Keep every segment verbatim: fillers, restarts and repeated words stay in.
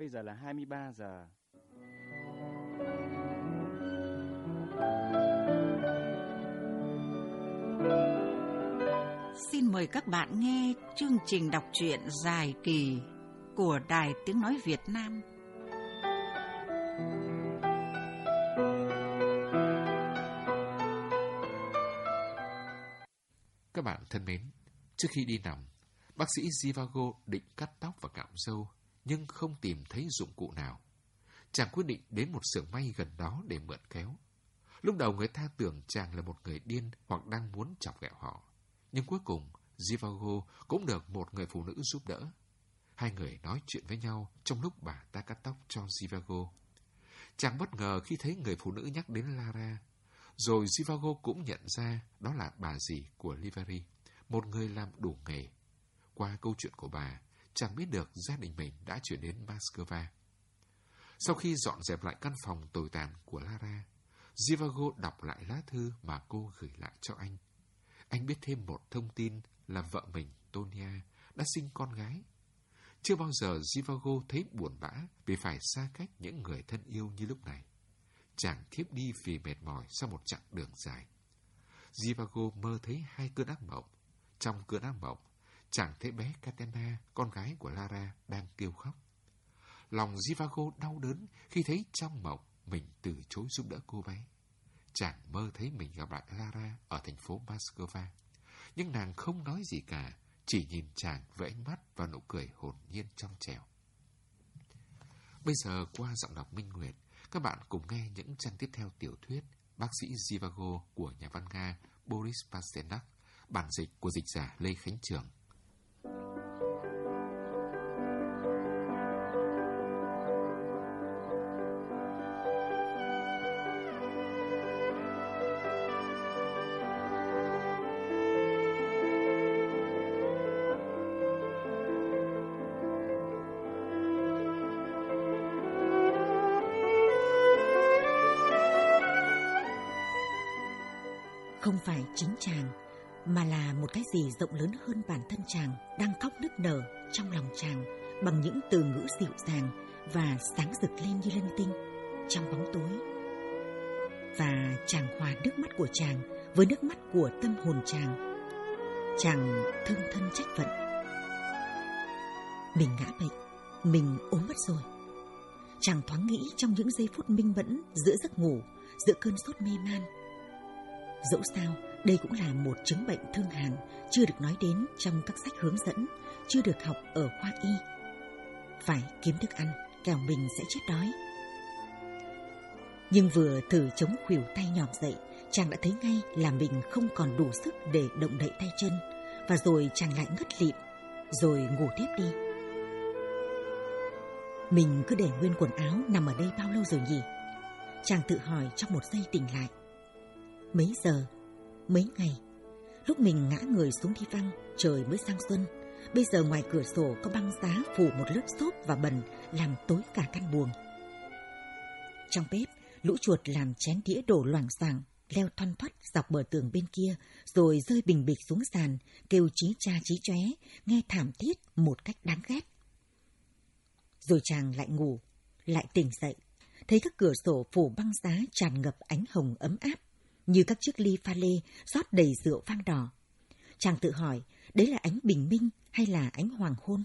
Bây giờ là hai mươi ba giờ. Xin mời các bạn nghe chương trình đọc truyện dài kỳ của Đài Tiếng Nói Việt Nam. Các bạn thân mến, trước khi đi nằm, bác sĩ Zhivago định cắt tóc và cạo râu, nhưng không tìm thấy dụng cụ nào. Chàng quyết định đến một xưởng may gần đó để mượn kéo. Lúc đầu người ta tưởng chàng là một người điên hoặc đang muốn chọc ghẹo họ. Nhưng cuối cùng, Zhivago cũng được một người phụ nữ giúp đỡ. Hai người nói chuyện với nhau trong lúc bà ta cắt tóc cho Zhivago. Chàng bất ngờ khi thấy người phụ nữ nhắc đến Lara. Rồi Zhivago cũng nhận ra đó là bà dì của Liveri, một người làm đủ nghề. Qua câu chuyện của bà, chàng biết được gia đình mình đã chuyển đến Moscow. Sau khi dọn dẹp lại căn phòng tồi tàn của Lara, Zhivago đọc lại lá thư mà cô gửi lại cho anh. Anh biết thêm một thông tin là vợ mình, Tonia, đã sinh con gái. Chưa bao giờ Zhivago thấy buồn bã vì phải xa cách những người thân yêu như lúc này. Chàng thiếp đi vì mệt mỏi sau một chặng đường dài. Zhivago mơ thấy hai cơn ác mộng. Trong cơn ác mộng, chàng thấy bé Katena, con gái của Lara, đang kêu khóc. Lòng Zhivago đau đớn khi thấy trong mộng mình từ chối giúp đỡ cô bé. Chàng mơ thấy mình gặp lại Lara ở thành phố Moscow. Nhưng nàng không nói gì cả, chỉ nhìn chàng với ánh mắt và nụ cười hồn nhiên trong trẻo. Bây giờ qua giọng đọc Minh Nguyệt, các bạn cùng nghe những trang tiếp theo tiểu thuyết Bác sĩ Zhivago của nhà văn Nga Boris Pasternak, bản dịch của dịch giả Lê Khánh Trường. Không phải chính chàng, mà là một cái gì rộng lớn hơn bản thân chàng đang khóc nức nở trong lòng chàng bằng những từ ngữ dịu dàng và sáng rực lên như linh tinh trong bóng tối. Và chàng hòa nước mắt của chàng với nước mắt của tâm hồn chàng. Chàng thương thân trách phận. Mình ngã bệnh, mình ốm mất rồi. Chàng thoáng nghĩ trong những giây phút minh mẫn giữa giấc ngủ, giữa cơn sốt mê man. Dẫu sao, đây cũng là một chứng bệnh thương hàn chưa được nói đến trong các sách hướng dẫn, chưa được học ở khoa y. Phải kiếm thức ăn, kẻo mình sẽ chết đói. Nhưng vừa thử chống khuỷu tay nhòm dậy, chàng đã thấy ngay là mình không còn đủ sức để động đậy tay chân, và rồi chàng lại ngất lịm, rồi ngủ tiếp đi. Mình cứ để nguyên quần áo nằm ở đây bao lâu rồi nhỉ? Chàng tự hỏi trong một giây tỉnh lại. Mấy giờ, mấy ngày, lúc mình ngã người xuống đi văng, trời mới sang xuân. Bây giờ ngoài cửa sổ có băng giá phủ một lớp xốp và bẩn làm tối cả căn buồng. Trong bếp, lũ chuột làm chén đĩa đổ loảng xoảng, leo thoăn thoắt dọc bờ tường bên kia, rồi rơi bình bịch xuống sàn, kêu chí cha chí chóe, nghe thảm thiết một cách đáng ghét. Rồi chàng lại ngủ, lại tỉnh dậy, thấy các cửa sổ phủ băng giá tràn ngập ánh hồng ấm áp, như các chiếc ly pha lê rót đầy rượu vang đỏ. Chàng tự hỏi, đấy là ánh bình minh hay là ánh hoàng hôn?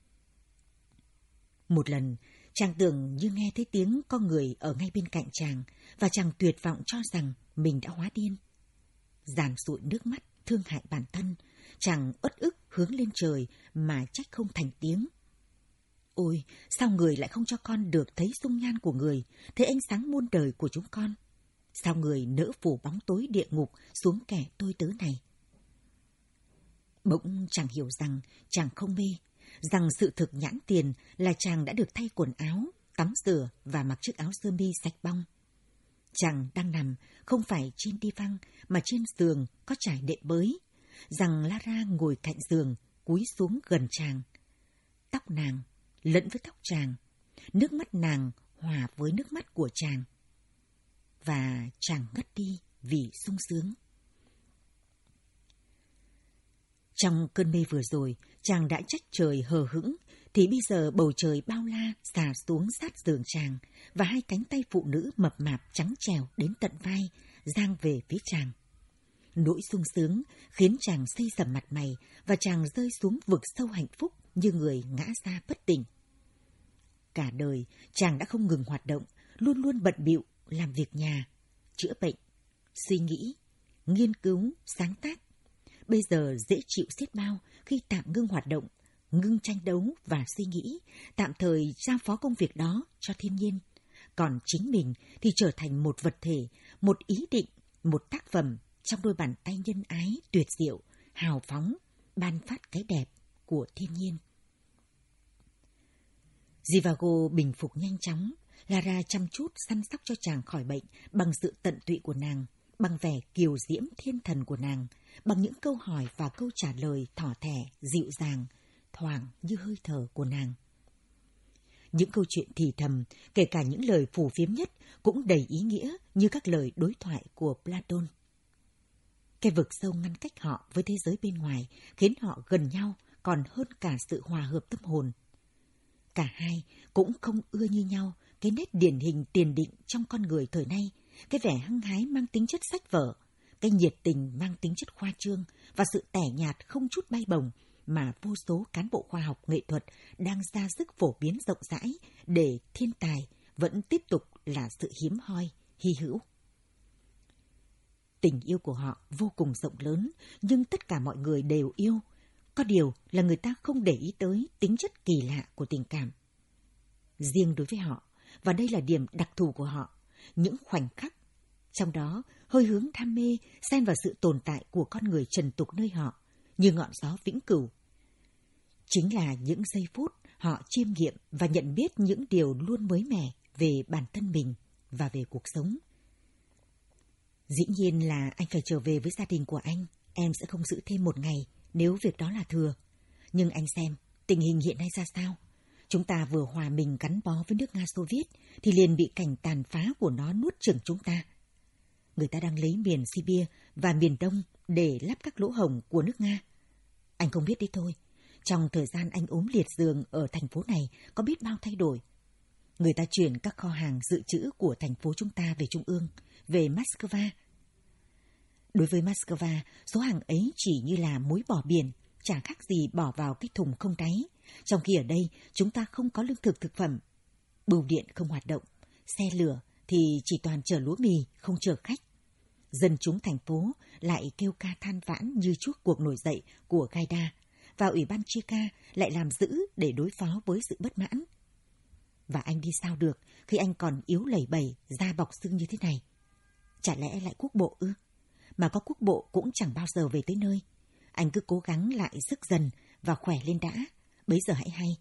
Một lần, chàng tưởng như nghe thấy tiếng con người ở ngay bên cạnh chàng, và chàng tuyệt vọng cho rằng mình đã hóa điên. Dàn dụi nước mắt, thương hại bản thân, chàng uất ức hướng lên trời mà trách không thành tiếng. Ôi, sao người lại không cho con được thấy dung nhan của người, thấy ánh sáng muôn đời của chúng con? Sao người nỡ phủ bóng tối địa ngục xuống kẻ tôi tớ này? Bỗng chàng hiểu rằng chàng không mê, rằng sự thực nhãn tiền là chàng đã được thay quần áo, tắm rửa và mặc chiếc áo sơ mi sạch bong. Chàng đang nằm không phải trên đi văng mà trên giường có trải đệm bới, rằng Lara ngồi cạnh giường cúi xuống gần chàng. Tóc nàng lẫn với tóc chàng, nước mắt nàng hòa với nước mắt của chàng. Và chàng ngất đi vì sung sướng. Trong cơn mê vừa rồi, chàng đã trách trời hờ hững, thì bây giờ bầu trời bao la xà xuống sát giường chàng và hai cánh tay phụ nữ mập mạp trắng trèo đến tận vai, giang về phía chàng. Nỗi sung sướng khiến chàng xây sầm mặt mày và chàng rơi xuống vực sâu hạnh phúc như người ngã ra bất tỉnh. Cả đời chàng đã không ngừng hoạt động, luôn luôn bận bịu làm việc nhà, chữa bệnh, suy nghĩ, nghiên cứu, sáng tác. Bây giờ dễ chịu xiết bao khi tạm ngưng hoạt động, ngưng tranh đấu và suy nghĩ, tạm thời giao phó công việc đó cho thiên nhiên. Còn chính mình thì trở thành một vật thể, một ý định, một tác phẩm trong đôi bàn tay nhân ái tuyệt diệu, hào phóng, ban phát cái đẹp của thiên nhiên. Zhivago bình phục nhanh chóng. Lara chăm chút săn sóc cho chàng khỏi bệnh bằng sự tận tụy của nàng, bằng vẻ kiều diễm thiên thần của nàng, bằng những câu hỏi và câu trả lời thỏ thẻ, dịu dàng, thoảng như hơi thở của nàng. Những câu chuyện thì thầm, kể cả những lời phù phiếm nhất, cũng đầy ý nghĩa như các lời đối thoại của Platon. Cái vực sâu ngăn cách họ với thế giới bên ngoài, khiến họ gần nhau còn hơn cả sự hòa hợp tâm hồn. Cả hai cũng không ưa như nhau cái nét điển hình tiền định trong con người thời nay, cái vẻ hăng hái mang tính chất sách vở, cái nhiệt tình mang tính chất khoa trương và sự tẻ nhạt không chút bay bổng mà vô số cán bộ khoa học nghệ thuật đang ra sức phổ biến rộng rãi để thiên tài vẫn tiếp tục là sự hiếm hoi, hy hữu. Tình yêu của họ vô cùng rộng lớn, nhưng tất cả mọi người đều yêu. Có điều là người ta không để ý tới tính chất kỳ lạ của tình cảm. Riêng đối với họ, và đây là điểm đặc thù của họ, những khoảnh khắc, trong đó hơi hướng đam mê xen vào sự tồn tại của con người trần tục nơi họ, như ngọn gió vĩnh cửu. Chính là những giây phút họ chiêm nghiệm và nhận biết những điều luôn mới mẻ về bản thân mình và về cuộc sống. Dĩ nhiên là anh phải trở về với gia đình của anh, em sẽ không giữ thêm một ngày nếu việc đó là thừa. Nhưng anh xem, tình hình hiện nay ra sao? Chúng ta vừa hòa mình gắn bó với nước Nga Xô Viết thì liền bị cảnh tàn phá của nó nuốt chửng chúng ta. Người ta đang lấy miền Sibia và miền Đông để lắp các lỗ hổng của nước Nga. Anh không biết đi thôi, trong thời gian anh ốm liệt giường ở thành phố này có biết bao thay đổi. Người ta chuyển các kho hàng dự trữ của thành phố chúng ta về Trung ương, về Moscow. Đối với Moscow, số hàng ấy chỉ như là muối bỏ biển, chả khác gì bỏ vào cái thùng không đáy. Trong khi ở đây, chúng ta không có lương thực thực phẩm. Bưu điện không hoạt động, xe lửa thì chỉ toàn chở lúa mì, không chở khách. Dân chúng thành phố lại kêu ca than vãn như chuốc cuộc nổi dậy của Gaida, và Ủy ban Cheka lại làm dữ để đối phó với sự bất mãn. Và anh đi sao được khi anh còn yếu lẩy bẩy, da bọc xương như thế này? Chả lẽ lại quốc bộ ư? Mà có quốc bộ cũng chẳng bao giờ về tới nơi. Anh cứ cố gắng lại sức dần và khỏe lên đã, bấy giờ hãy hay.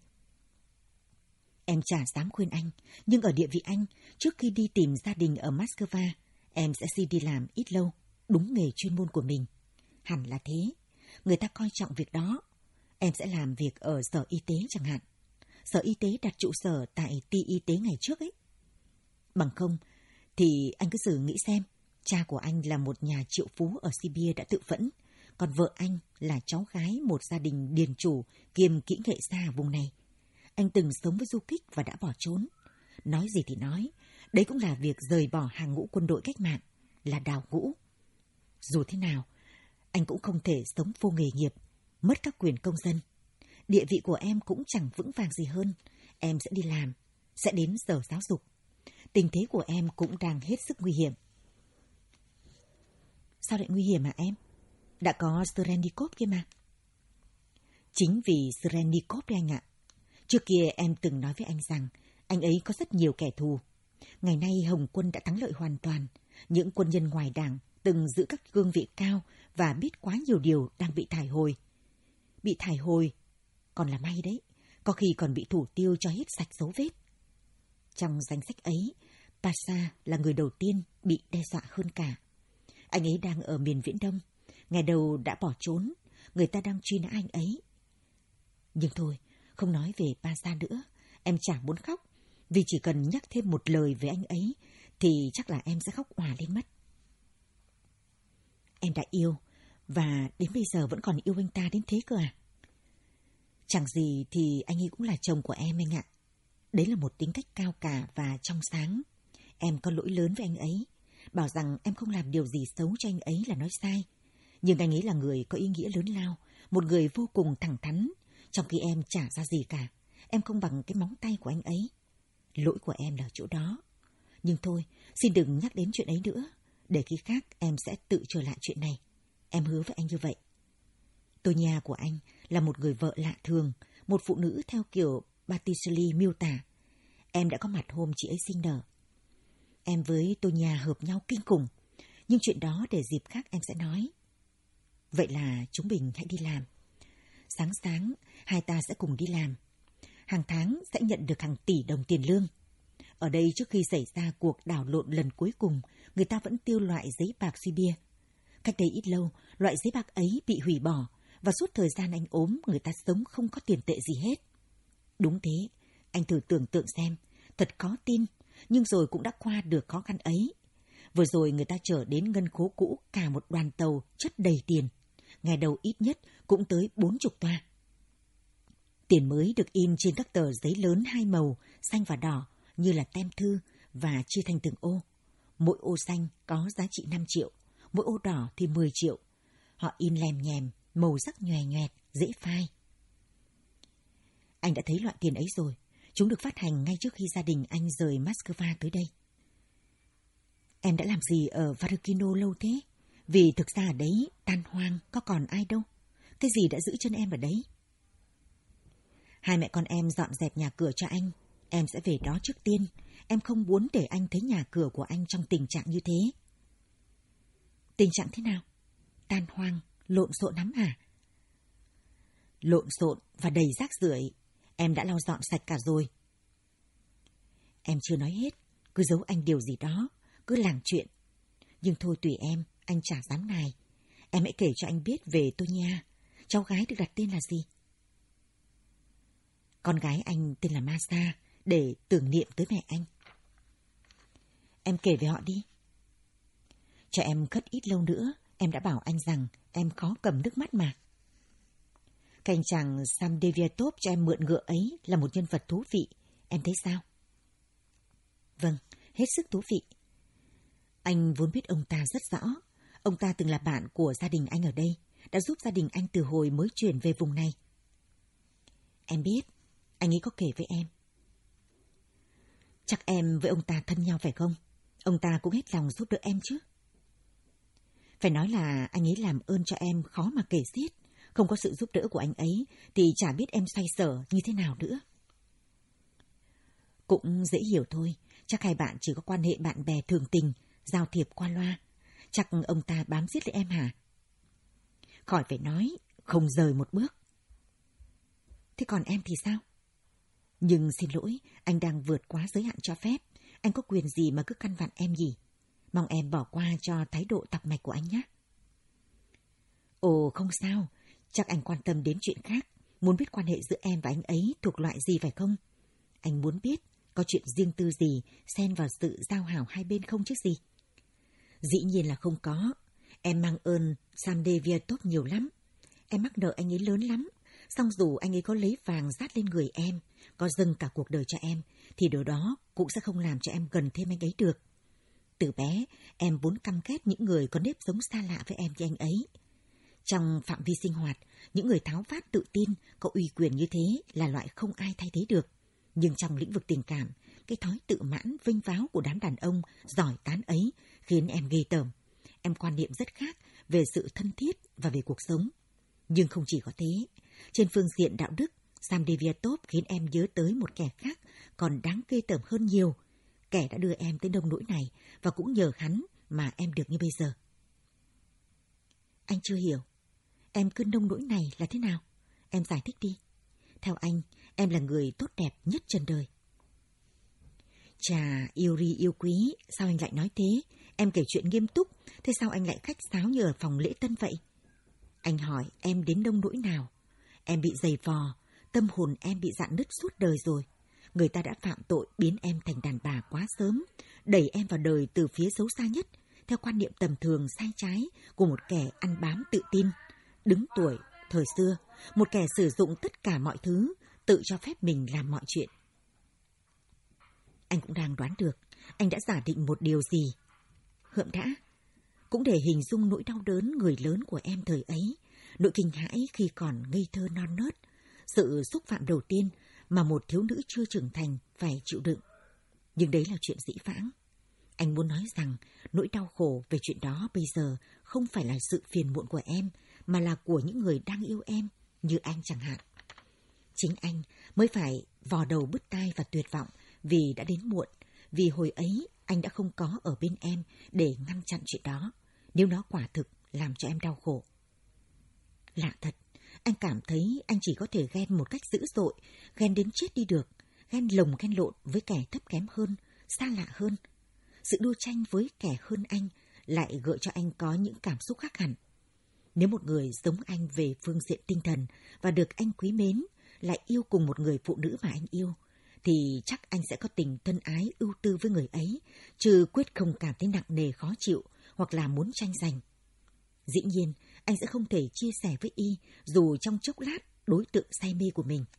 Em chả dám khuyên anh, nhưng ở địa vị anh, trước khi đi tìm gia đình ở Moscow, em sẽ xin đi làm ít lâu, đúng nghề chuyên môn của mình. Hẳn là thế, người ta coi trọng việc đó. Em sẽ làm việc ở sở y tế chẳng hạn. Sở y tế đặt trụ sở tại ty y tế ngày trước ấy. Bằng không, thì anh cứ thử nghĩ xem, cha của anh là một nhà triệu phú ở Sibia đã tự vẫn, còn vợ anh là cháu gái một gia đình điền chủ kiêm kỹ nghệ gia ở vùng này. Anh từng sống với du kích và đã bỏ trốn. Nói gì thì nói, đấy cũng là việc rời bỏ hàng ngũ quân đội cách mạng, là đào ngũ. Dù thế nào, anh cũng không thể sống vô nghề nghiệp, mất các quyền công dân. Địa vị của em cũng chẳng vững vàng gì hơn. Em sẽ đi làm, sẽ đến sở giáo dục. Tình thế của em cũng đang hết sức nguy hiểm. Sao lại nguy hiểm hả em? Đã có Serenikov kia mà. Chính vì Serenikov đấy anh ạ. Trước kia em từng nói với anh rằng anh ấy có rất nhiều kẻ thù. Ngày nay Hồng quân đã thắng lợi hoàn toàn. Những quân nhân ngoài đảng từng giữ các cương vị cao và biết quá nhiều điều đang bị thải hồi. Bị thải hồi còn là may đấy, có khi còn bị thủ tiêu cho hết sạch dấu vết. Trong danh sách ấy, Pasha là người đầu tiên bị đe dọa hơn cả. Anh ấy đang ở miền Viễn Đông, ngày đầu đã bỏ trốn, người ta đang truy nã anh ấy. Nhưng thôi, không nói về Pasha nữa, em chẳng muốn khóc, vì chỉ cần nhắc thêm một lời về anh ấy thì chắc là em sẽ khóc òa lên mất. Em đã yêu, và đến bây giờ vẫn còn yêu anh ta đến thế cơ à? Chẳng gì thì anh ấy cũng là chồng của em anh ạ. Đấy là một tính cách cao cả và trong sáng. Em có lỗi lớn với anh ấy. Bảo rằng em không làm điều gì xấu cho anh ấy là nói sai. Nhưng anh ấy là người có ý nghĩa lớn lao, một người vô cùng thẳng thắn. Trong khi em chả ra gì cả, em không bằng cái móng tay của anh ấy. Lỗi của em là chỗ đó. Nhưng thôi, xin đừng nhắc đến chuyện ấy nữa. Để khi khác em sẽ tự trở lại chuyện này. Em hứa với anh như vậy. Tonya của anh là một người vợ lạ thường, một phụ nữ theo kiểu Botticelli miêu tả. Em đã có mặt hôm chị ấy sinh nở. Em với Tonya hợp nhau kinh khủng, nhưng chuyện đó để dịp khác em sẽ nói. Vậy là chúng mình hãy đi làm. Sáng sáng, hai ta sẽ cùng đi làm. Hàng tháng sẽ nhận được hàng tỷ đồng tiền lương. Ở đây trước khi xảy ra cuộc đảo lộn lần cuối cùng, người ta vẫn tiêu loại giấy bạc suy bia. Cách đây ít lâu, loại giấy bạc ấy bị hủy bỏ, và suốt thời gian anh ốm, người ta sống không có tiền tệ gì hết. Đúng thế, anh thử tưởng tượng xem, thật khó tin, nhưng rồi cũng đã qua được khó khăn ấy. Vừa rồi người ta chở đến ngân khố cũ cả một đoàn tàu chất đầy tiền. Ngày đầu ít nhất cũng tới bốn chục toa. Tiền mới được in trên các tờ giấy lớn hai màu, xanh và đỏ, như là tem thư và chia thành từng ô. Mỗi ô xanh có giá trị năm triệu, mỗi ô đỏ thì mười triệu. Họ in lèm nhèm, màu sắc nhòe nhòe, dễ phai. Anh đã thấy loại tiền ấy rồi. Chúng được phát hành ngay trước khi gia đình anh rời Moscow tới đây. Em đã làm gì ở Varukino lâu thế? Vì thực ra ở đấy tan hoang, có còn ai đâu. Cái gì đã giữ chân em ở đấy? Hai mẹ con em dọn dẹp nhà cửa cho anh. Em sẽ về đó trước tiên. Em không muốn để anh thấy nhà cửa của anh trong tình trạng như thế. Tình trạng thế nào? Tan hoang, lộn xộn lắm hả? Lộn xộn và đầy rác rưởi. Em đã lau dọn sạch cả rồi. Em chưa nói hết. Cứ giấu anh điều gì đó. Cứ làng chuyện. Nhưng thôi tùy em. Anh chả dám nài. Em hãy kể cho anh biết về Tonya. Cháu gái được đặt tên là gì? Con gái anh tên là Masa, để tưởng niệm tới mẹ anh. Em kể về họ đi. Cho em khất ít lâu nữa. Em đã bảo anh rằng em khó cầm nước mắt mà. Cái anh chàng Samdeviatov cho em mượn ngựa ấy là một nhân vật thú vị. Em thấy sao? Vâng, hết sức thú vị. Anh vốn biết ông ta rất rõ. Ông ta từng là bạn của gia đình anh ở đây, đã giúp gia đình anh từ hồi mới chuyển về vùng này. Em biết, anh ấy có kể với em. Chắc em với ông ta thân nhau phải không? Ông ta cũng hết lòng giúp đỡ em chứ. Phải nói là anh ấy làm ơn cho em khó mà kể xiết. Không có sự giúp đỡ của anh ấy thì chả biết em xoay sở như thế nào nữa. Cũng dễ hiểu thôi. Chắc hai bạn chỉ có quan hệ bạn bè thường tình, giao thiệp qua loa. Chắc ông ta bám giết lấy em hả? Khỏi phải nói, không rời một bước. Thế còn em thì sao? Nhưng xin lỗi, anh đang vượt quá giới hạn cho phép. Anh có quyền gì mà cứ căn vặn em gì? Mong em bỏ qua cho thái độ tọc mạch của anh nhé. Ồ, không sao. Chắc anh quan tâm đến chuyện khác. Muốn biết quan hệ giữa em và anh ấy thuộc loại gì phải không? Anh muốn biết có chuyện riêng tư gì xen vào sự giao hảo hai bên không chứ gì? Dĩ nhiên là không có. Em mang ơn Samdeviatov nhiều lắm. Em mắc nợ anh ấy lớn lắm. Song dù anh ấy có lấy vàng dát lên người em, có dâng cả cuộc đời cho em, thì điều đó cũng sẽ không làm cho em gần thêm anh ấy được. Từ bé, em vốn căm ghét những người có nếp sống xa lạ với em như anh ấy. Trong phạm vi sinh hoạt, những người tháo vát tự tin, có uy quyền như thế là loại không ai thay thế được. Nhưng trong lĩnh vực tình cảm, cái thói tự mãn vênh váo của đám đàn ông giỏi tán ấy khiến em ghê tởm. Em quan niệm rất khác về sự thân thiết và về cuộc sống. Nhưng không chỉ có thế, trên phương diện đạo đức, Samdeviatov khiến em nhớ tới một kẻ khác còn đáng ghê tởm hơn nhiều. Kẻ đã đưa em tới nông nỗi này và cũng nhờ hắn mà em được như bây giờ. Anh chưa hiểu. Em cứ nông nỗi này là thế nào? Em giải thích đi. Theo anh, em là người tốt đẹp nhất trần đời. Chà, yêu ri yêu quý, sao anh lại nói thế? Em kể chuyện nghiêm túc, thế sao anh lại khách sáo như ở phòng lễ tân vậy? Anh hỏi em đến nông nỗi nào? Em bị giày vò, tâm hồn em bị rạn nứt suốt đời rồi. Người ta đã phạm tội biến em thành đàn bà quá sớm, đẩy em vào đời từ phía xấu xa nhất, theo quan niệm tầm thường sai trái của một kẻ ăn bám tự tin, đứng tuổi thời xưa, một kẻ sử dụng tất cả mọi thứ, tự cho phép mình làm mọi chuyện. Anh cũng đang đoán được, anh đã giả định một điều gì. Hượm đã, cũng để hình dung nỗi đau đớn người lớn của em thời ấy, nỗi kinh hãi khi còn ngây thơ non nớt, sự xúc phạm đầu tiên mà một thiếu nữ chưa trưởng thành phải chịu đựng. Nhưng đấy là chuyện dĩ vãng. Anh muốn nói rằng nỗi đau khổ về chuyện đó bây giờ không phải là sự phiền muộn của em, mà là của những người đang yêu em, như anh chẳng hạn. Chính anh mới phải vò đầu bứt tai và tuyệt vọng vì đã đến muộn, vì hồi ấy anh đã không có ở bên em để ngăn chặn chuyện đó, nếu nó quả thực làm cho em đau khổ. Lạ thật, anh cảm thấy anh chỉ có thể ghen một cách dữ dội, ghen đến chết đi được, ghen lồng ghen lộn với kẻ thấp kém hơn, xa lạ hơn. Sự đua tranh với kẻ hơn anh lại gợi cho anh có những cảm xúc khác hẳn. Nếu một người giống anh về phương diện tinh thần và được anh quý mến, lại yêu cùng một người phụ nữ mà anh yêu, thì chắc anh sẽ có tình thân ái ưu tư với người ấy, chứ quyết không cảm thấy nặng nề khó chịu hoặc là muốn tranh giành. Dĩ nhiên, anh sẽ không thể chia sẻ với Y dù trong chốc lát đối tượng say mê của mình.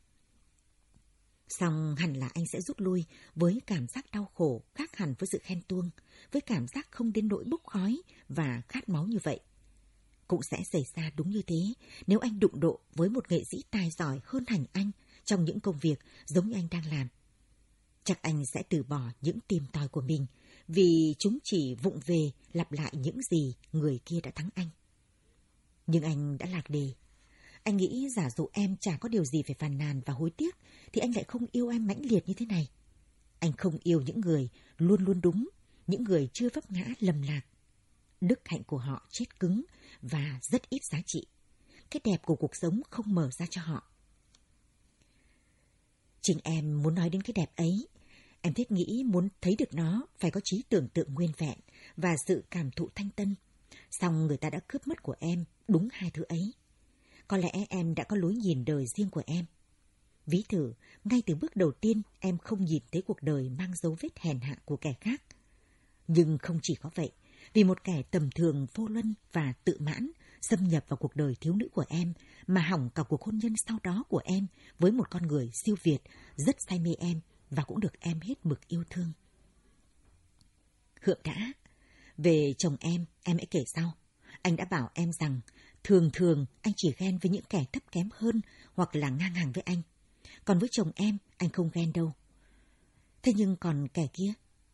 Song hẳn là anh sẽ rút lui với cảm giác đau khổ khác hẳn với sự khen tuông, với cảm giác không đến nỗi bốc khói và khát máu như vậy. Cũng sẽ xảy ra đúng như thế nếu anh đụng độ với một nghệ sĩ tài giỏi hơn hẳn anh trong những công việc giống như anh đang làm. Chắc anh sẽ từ bỏ những tìm tòi của mình vì chúng chỉ vụng về lặp lại những gì người kia đã thắng anh. Nhưng anh đã lạc đề. Anh nghĩ giả dụ em chả có điều gì phải phàn nàn và hối tiếc thì anh lại không yêu em mãnh liệt như thế này. Anh không yêu những người luôn luôn đúng, những người chưa vấp ngã lầm lạc. Đức hạnh của họ chết cứng và rất ít giá trị. Cái đẹp của cuộc sống không mở ra cho họ. Chính em muốn nói đến cái đẹp ấy. Em thiết nghĩ muốn thấy được nó phải có trí tưởng tượng nguyên vẹn và sự cảm thụ thanh tân. Song người ta đã cướp mất của em đúng hai thứ ấy. Có lẽ em đã có lối nhìn đời riêng của em. Ví thử, ngay từ bước đầu tiên em không nhìn thấy cuộc đời mang dấu vết hèn hạ của kẻ khác. Nhưng không chỉ có vậy, vì một kẻ tầm thường vô luân và tự mãn xâm nhập vào cuộc đời thiếu nữ của em mà hỏng cả cuộc hôn nhân sau đó của em với một con người siêu việt, rất say mê em và cũng được em hết mực yêu thương. Hượng đã, về chồng em, em hãy kể sau. Anh đã bảo em rằng thường thường anh chỉ ghen với những kẻ thấp kém hơn hoặc là ngang hàng với anh. Còn với chồng em, anh không ghen đâu. Thế nhưng còn kẻ kia?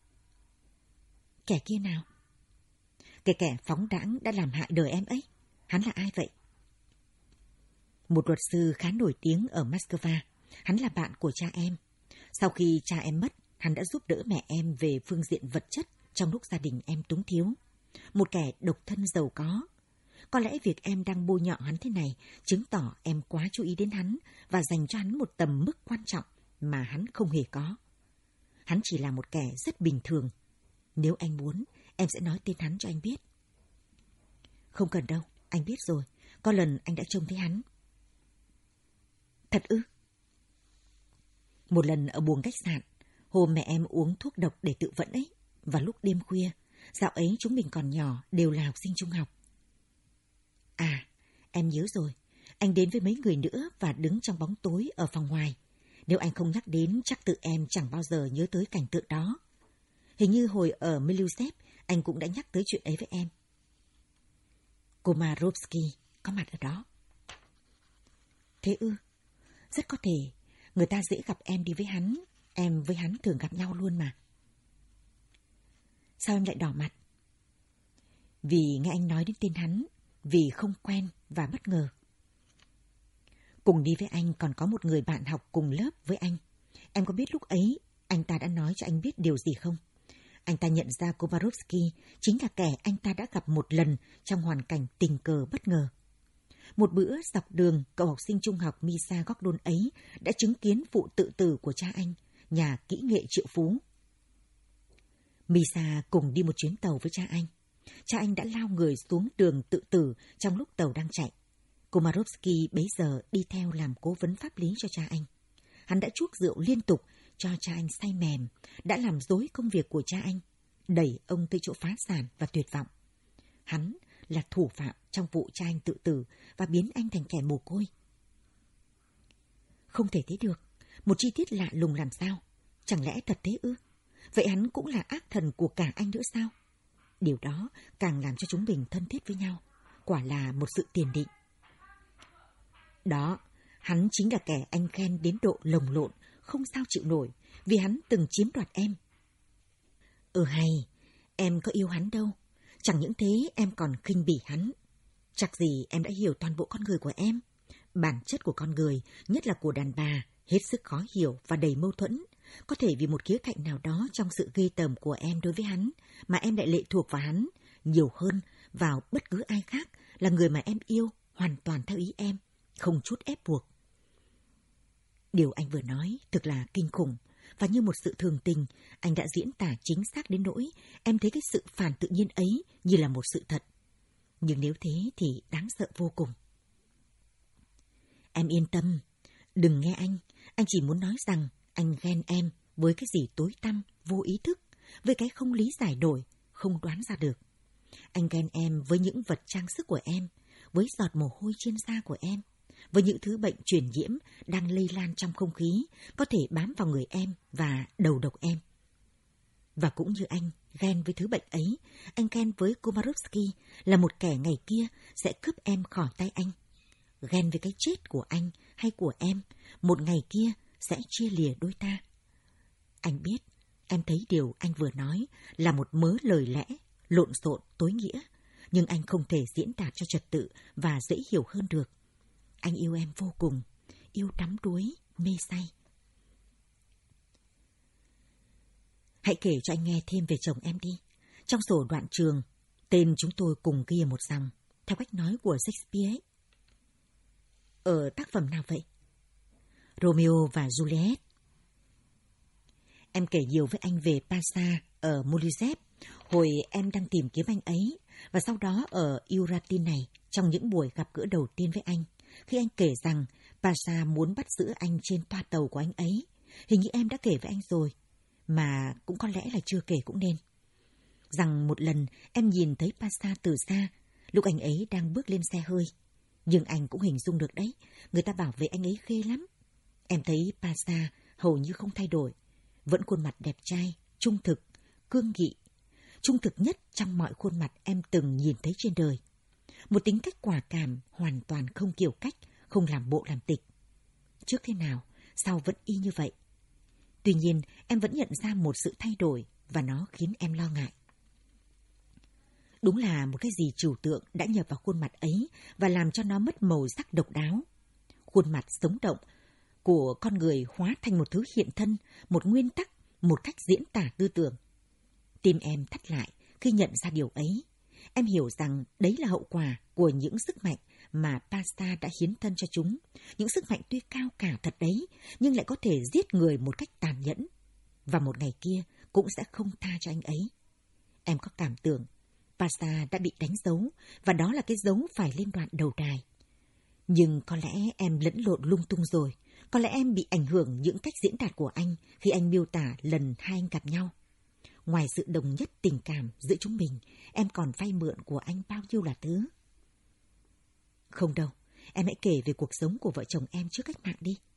Kẻ kia nào? Cái kẻ phóng đãng đã làm hại đời em ấy. Hắn là ai vậy? Một luật sư khá nổi tiếng ở Moscow. Hắn là bạn của cha em. Sau khi cha em mất, hắn đã giúp đỡ mẹ em về phương diện vật chất trong lúc gia đình em túng thiếu. Một kẻ độc thân giàu có. Có lẽ việc em đang bôi nhọ hắn thế này chứng tỏ em quá chú ý đến hắn và dành cho hắn một tầm mức quan trọng mà hắn không hề có. Hắn chỉ là một kẻ rất bình thường. Nếu anh muốn, em sẽ nói tên hắn cho anh biết. Không cần đâu, anh biết rồi. Có lần anh đã trông thấy hắn. Thật ư? Một lần ở buồng khách sạn, hôm mẹ em uống thuốc độc để tự vẫn ấy, vào lúc đêm khuya. Dạo ấy chúng mình còn nhỏ, đều là học sinh trung học. À, em nhớ rồi. Anh đến với mấy người nữa và đứng trong bóng tối ở phòng ngoài. Nếu anh không nhắc đến, chắc tự em chẳng bao giờ nhớ tới cảnh tượng đó. Hình như hồi ở Milusev, anh cũng đã nhắc tới chuyện ấy với em. Komarovsky có mặt ở đó. Thế ư? Rất có thể. Người ta dễ gặp em đi với hắn. Em với hắn thường gặp nhau luôn mà. Sao em lại đỏ mặt? Vì nghe anh nói đến tên hắn. Vì không quen và bất ngờ. Cùng đi với anh còn có một người bạn học cùng lớp với anh. Em có biết lúc ấy anh ta đã nói cho anh biết điều gì không? Anh ta nhận ra Komarovsky chính là kẻ anh ta đã gặp một lần trong hoàn cảnh tình cờ bất ngờ. Một bữa dọc đường, cậu học sinh trung học Misa Gordon ấy đã chứng kiến vụ tự tử của cha anh, nhà kỹ nghệ triệu phú. Misa cùng đi một chuyến tàu với cha anh. Cha anh đã lao người xuống đường tự tử trong lúc tàu đang chạy. Komarovsky bấy giờ đi theo làm cố vấn pháp lý cho cha anh. Hắn đã chuốc rượu liên tục cho cha anh say mềm, đã làm rối công việc của cha anh, đẩy ông tới chỗ phá sản và tuyệt vọng. Hắn là thủ phạm trong vụ cha anh tự tử và biến anh thành kẻ mồ côi. Không thể thế được, một chi tiết lạ lùng làm sao? Chẳng lẽ thật thế ư? Vậy hắn cũng là ác thần của cả anh nữa sao? Điều đó càng làm cho chúng mình thân thiết với nhau. Quả là một sự tiền định. Đó, hắn chính là kẻ anh ghen đến độ lồng lộn, không sao chịu nổi, vì hắn từng chiếm đoạt em. Ừ hay, em có yêu hắn đâu. Chẳng những thế em còn khinh bỉ hắn. Chắc gì em đã hiểu toàn bộ con người của em. Bản chất của con người, nhất là của đàn bà, hết sức khó hiểu và đầy mâu thuẫn. Có thể vì một khía cạnh nào đó trong sự ghê tởm của em đối với hắn, mà em lại lệ thuộc vào hắn, nhiều hơn vào bất cứ ai khác là người mà em yêu, hoàn toàn theo ý em, không chút ép buộc. Điều anh vừa nói thực là kinh khủng, và như một sự thường tình, anh đã diễn tả chính xác đến nỗi em thấy cái sự phản tự nhiên ấy như là một sự thật. Nhưng nếu thế thì đáng sợ vô cùng. Em yên tâm, đừng nghe anh, anh chỉ muốn nói rằng anh ghen em với cái gì tối tăm, vô ý thức, với cái không lý giải nổi, không đoán ra được. Anh ghen em với những vật trang sức của em, với giọt mồ hôi trên da của em, với những thứ bệnh truyền nhiễm đang lây lan trong không khí, có thể bám vào người em và đầu độc em. Và cũng như anh ghen với thứ bệnh ấy, anh ghen với Komarovsky là một kẻ ngày kia sẽ cướp em khỏi tay anh. Ghen với cái chết của anh hay của em, một ngày kia sẽ chia lìa đôi ta. Anh biết, em thấy điều anh vừa nói là một mớ lời lẽ, lộn xộn, tối nghĩa, nhưng anh không thể diễn đạt cho trật tự và dễ hiểu hơn được. Anh yêu em vô cùng, yêu đắm đuối, mê say. Hãy kể cho anh nghe thêm về chồng em đi. Trong sổ đoạn trường, tên chúng tôi cùng ghi một dòng, theo cách nói của Shakespeare ấy. Ở tác phẩm nào vậy? Romeo và Juliet. Em kể nhiều với anh về Pasha ở Molière, hồi em đang tìm kiếm anh ấy, và sau đó ở Uratin này, trong những buổi gặp gỡ đầu tiên với anh, khi anh kể rằng Pasha muốn bắt giữ anh trên toa tàu của anh ấy. Hình như em đã kể với anh rồi, mà cũng có lẽ là chưa kể cũng nên. Rằng một lần em nhìn thấy Pasha từ xa, lúc anh ấy đang bước lên xe hơi. Nhưng anh cũng hình dung được đấy, người ta bảo vệ anh ấy ghê lắm. Em thấy Pasha hầu như không thay đổi, vẫn khuôn mặt đẹp trai, trung thực, cương nghị, trung thực nhất trong mọi khuôn mặt em từng nhìn thấy trên đời. Một tính cách quả cảm, hoàn toàn không kiểu cách, không làm bộ làm tịch. Trước thế nào, sau vẫn y như vậy. Tuy nhiên, em vẫn nhận ra một sự thay đổi và nó khiến em lo ngại. Đúng là một cái gì trừu tượng đã nhập vào khuôn mặt ấy và làm cho nó mất màu sắc độc đáo. Khuôn mặt sống động của con người hóa thành một thứ hiện thân, một nguyên tắc, một cách diễn tả tư tưởng. Tim em thắt lại khi nhận ra điều ấy. Em hiểu rằng đấy là hậu quả của những sức mạnh mà Pasha đã hiến thân cho chúng. Những sức mạnh tuy cao cả thật đấy, nhưng lại có thể giết người một cách tàn nhẫn. Và một ngày kia cũng sẽ không tha cho anh ấy. Em có cảm tưởng Pasha đã bị đánh dấu, và đó là cái dấu phải lên đoạn đầu đài. Nhưng có lẽ em lẫn lộn lung tung rồi. Có lẽ em bị ảnh hưởng những cách diễn đạt của anh khi anh miêu tả lần hai anh gặp nhau. Ngoài sự đồng nhất tình cảm giữa chúng mình, em còn vay mượn của anh bao nhiêu là thứ. Không đâu, em hãy kể về cuộc sống của vợ chồng em trước cách mạng đi.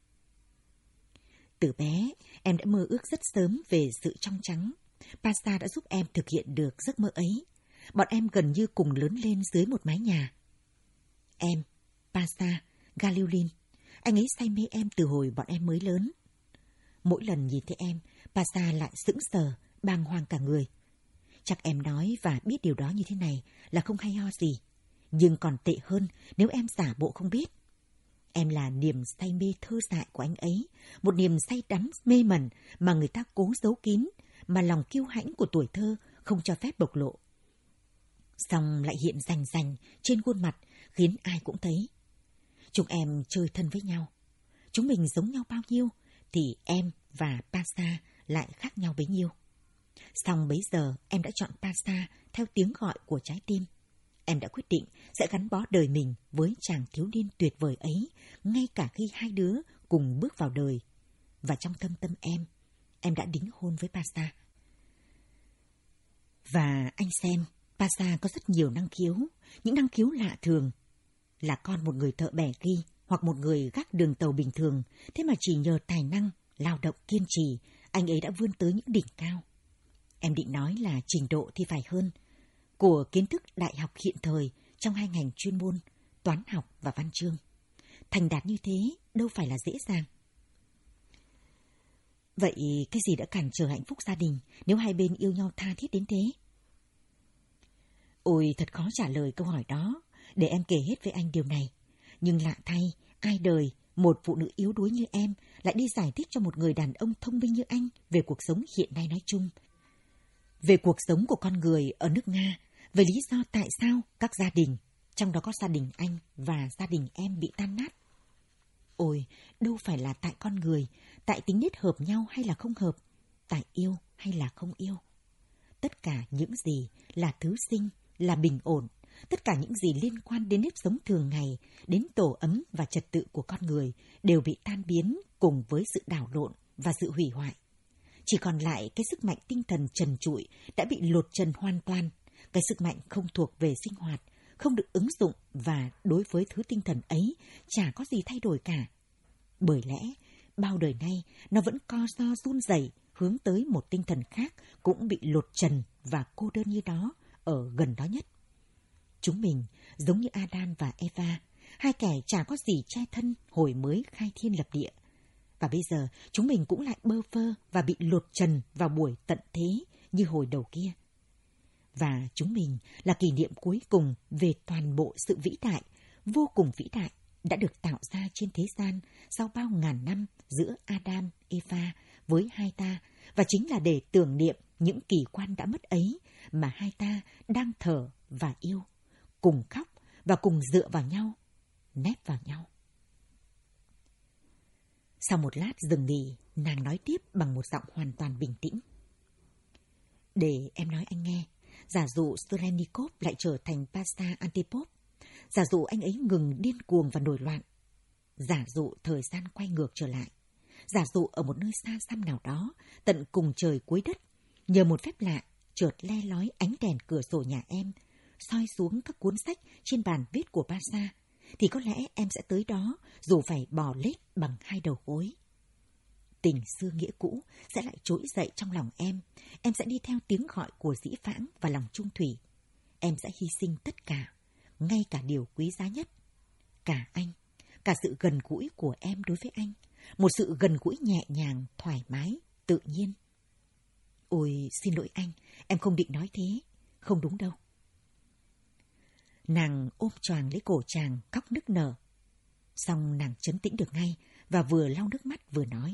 Từ bé, em đã mơ ước rất sớm về sự trong trắng. Pasha đã giúp em thực hiện được giấc mơ ấy. Bọn em gần như cùng lớn lên dưới một mái nhà. Em, Pasha, Galiulin, anh ấy say mê em từ hồi bọn em mới lớn. Mỗi lần nhìn thấy em, Pasha lại sững sờ, bàng hoàng cả người. Chắc em nói và biết điều đó như thế này là không hay ho gì. Nhưng còn tệ hơn nếu em giả bộ không biết. Em là niềm say mê thơ dại của anh ấy, một niềm say đắm mê mẩn mà người ta cố giấu kín, mà lòng kiêu hãnh của tuổi thơ không cho phép bộc lộ. Xong lại hiện rành rành trên khuôn mặt khiến ai cũng thấy. Chúng em chơi thân với nhau. Chúng mình giống nhau bao nhiêu thì em và Pasha lại khác nhau bấy nhiêu. Xong bấy giờ em đã chọn Pasha theo tiếng gọi của trái tim. Em đã quyết định sẽ gắn bó đời mình với chàng thiếu niên tuyệt vời ấy, ngay cả khi hai đứa cùng bước vào đời. Và trong thâm tâm em, em đã đính hôn với Pasha. Và anh xem, Pasa có rất nhiều năng khiếu, những năng khiếu lạ thường. Là con một người thợ bẻ ghi hoặc một người gác đường tàu bình thường, thế mà chỉ nhờ tài năng, lao động kiên trì, anh ấy đã vươn tới những đỉnh cao. Em định nói là trình độ thì phải hơn, của kiến thức đại học hiện thời trong hai ngành chuyên môn, toán học và văn chương. Thành đạt như thế đâu phải là dễ dàng. Vậy cái gì đã cản trở hạnh phúc gia đình nếu hai bên yêu nhau tha thiết đến thế? Ôi, thật khó trả lời câu hỏi đó, để em kể hết với anh điều này. Nhưng lạ thay, ai đời, một phụ nữ yếu đuối như em lại đi giải thích cho một người đàn ông thông minh như anh về cuộc sống hiện nay nói chung. Về cuộc sống của con người ở nước Nga, về lý do tại sao các gia đình, trong đó có gia đình anh và gia đình em bị tan nát. Ôi, đâu phải là tại con người, tại tính nết hợp nhau hay là không hợp, tại yêu hay là không yêu. Tất cả những gì là thứ sinh, là bình ổn, tất cả những gì liên quan đến nếp sống thường ngày, đến tổ ấm và trật tự của con người đều bị tan biến cùng với sự đảo lộn và sự hủy hoại. Chỉ còn lại cái sức mạnh tinh thần trần trụi đã bị lột trần hoàn toàn, cái sức mạnh không thuộc về sinh hoạt, không được ứng dụng và đối với thứ tinh thần ấy chả có gì thay đổi cả. Bởi lẽ, bao đời nay nó vẫn co ro run rẩy hướng tới một tinh thần khác cũng bị lột trần và cô đơn như đó ở gần đó nhất. Chúng mình giống như Adam và Eva, hai kẻ chả có gì che thân hồi mới khai thiên lập địa. Và bây giờ chúng mình cũng lại bơ vơ và bị lột trần vào buổi tận thế như hồi đầu kia. Và chúng mình là kỷ niệm cuối cùng về toàn bộ sự vĩ đại, vô cùng vĩ đại đã được tạo ra trên thế gian sau bao ngàn năm giữa Adam, Eva với hai ta, và chính là để tưởng niệm những kỳ quan đã mất ấy mà hai ta đang thở và yêu, cùng khóc và cùng dựa vào nhau, nép vào nhau. Sau một lát dừng nghỉ, nàng nói tiếp bằng một giọng hoàn toàn bình tĩnh. Để em nói anh nghe, giả dụ Storennikov lại trở thành Pasa Antipov, giả dụ anh ấy ngừng điên cuồng và nổi loạn, giả dụ thời gian quay ngược trở lại, giả dụ ở một nơi xa xăm nào đó, tận cùng trời cuối đất, nhờ một phép lạ, chợt le lói ánh đèn cửa sổ nhà em, soi xuống các cuốn sách trên bàn viết của Pasa, thì có lẽ em sẽ tới đó dù phải bò lết bằng hai đầu gối. Tình xưa nghĩa cũ sẽ lại trỗi dậy trong lòng em, em sẽ đi theo tiếng gọi của dĩ vãng và lòng trung thủy. Em sẽ hy sinh tất cả, ngay cả điều quý giá nhất, cả anh, cả sự gần gũi của em đối với anh, một sự gần gũi nhẹ nhàng, thoải mái, tự nhiên. Ôi, xin lỗi anh, em không định nói thế, không đúng đâu. Nàng ôm choàng lấy cổ chàng, khóc nức nở. Xong nàng trấn tĩnh được ngay và vừa lau nước mắt vừa nói.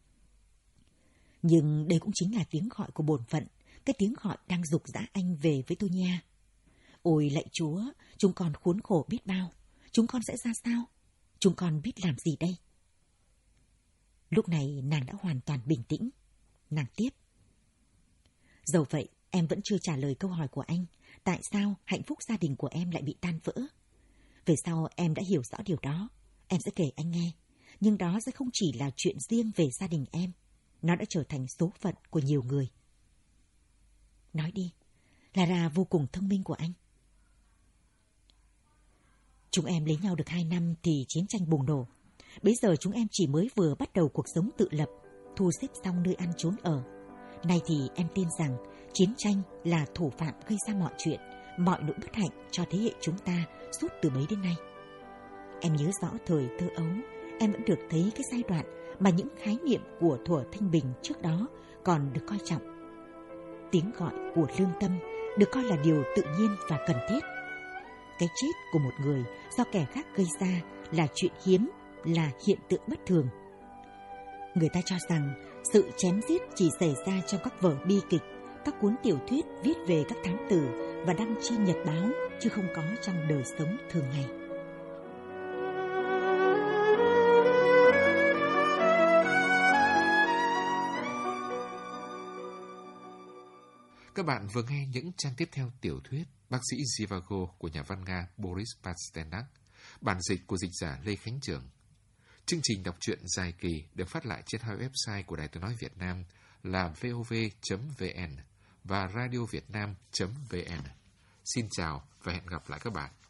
Nhưng đây cũng chính là tiếng gọi của bổn phận, cái tiếng gọi đang giục dã anh về với tôi nha. Ôi lạy Chúa, chúng con khốn khổ biết bao, chúng con sẽ ra sao? Chúng con biết làm gì đây? Lúc này nàng đã hoàn toàn bình tĩnh. Nàng tiếp. Dẫu vậy, em vẫn chưa trả lời câu hỏi của anh. Tại sao hạnh phúc gia đình của em lại bị tan vỡ? Về sau em đã hiểu rõ điều đó. Em sẽ kể anh nghe. Nhưng đó sẽ không chỉ là chuyện riêng về gia đình em. Nó đã trở thành số phận của nhiều người. Nói đi. Lara vô cùng thông minh của anh. Chúng em lấy nhau được hai năm thì chiến tranh bùng nổ. Bây giờ chúng em chỉ mới vừa bắt đầu cuộc sống tự lập, thu xếp xong nơi ăn trốn ở. Nay thì em tin rằng chiến tranh là thủ phạm gây ra mọi chuyện, mọi nỗi bất hạnh cho thế hệ chúng ta suốt từ bấy đến nay. Em nhớ rõ thời thơ ấu, em vẫn được thấy cái giai đoạn mà những khái niệm của thuở thanh bình trước đó còn được coi trọng. Tiếng gọi của lương tâm được coi là điều tự nhiên và cần thiết. Cái chết của một người do kẻ khác gây ra là chuyện hiếm, là hiện tượng bất thường. Người ta cho rằng sự chém giết chỉ xảy ra trong các vở bi kịch, các cuốn tiểu thuyết viết về các thám tử và đăng trên nhật báo, chứ không có trong đời sống thường ngày. Các bạn vừa nghe những trang tiếp theo tiểu thuyết Bác sĩ Zhivago của nhà văn Nga Boris Pasternak, bản dịch của dịch giả Lê Khánh Trường. Chương trình đọc truyện dài kỳ được phát lại trên hai website của Đài Tiếng nói Việt Nam là vov chấm vn và radiovietnam chấm vn. Xin chào và hẹn gặp lại các bạn.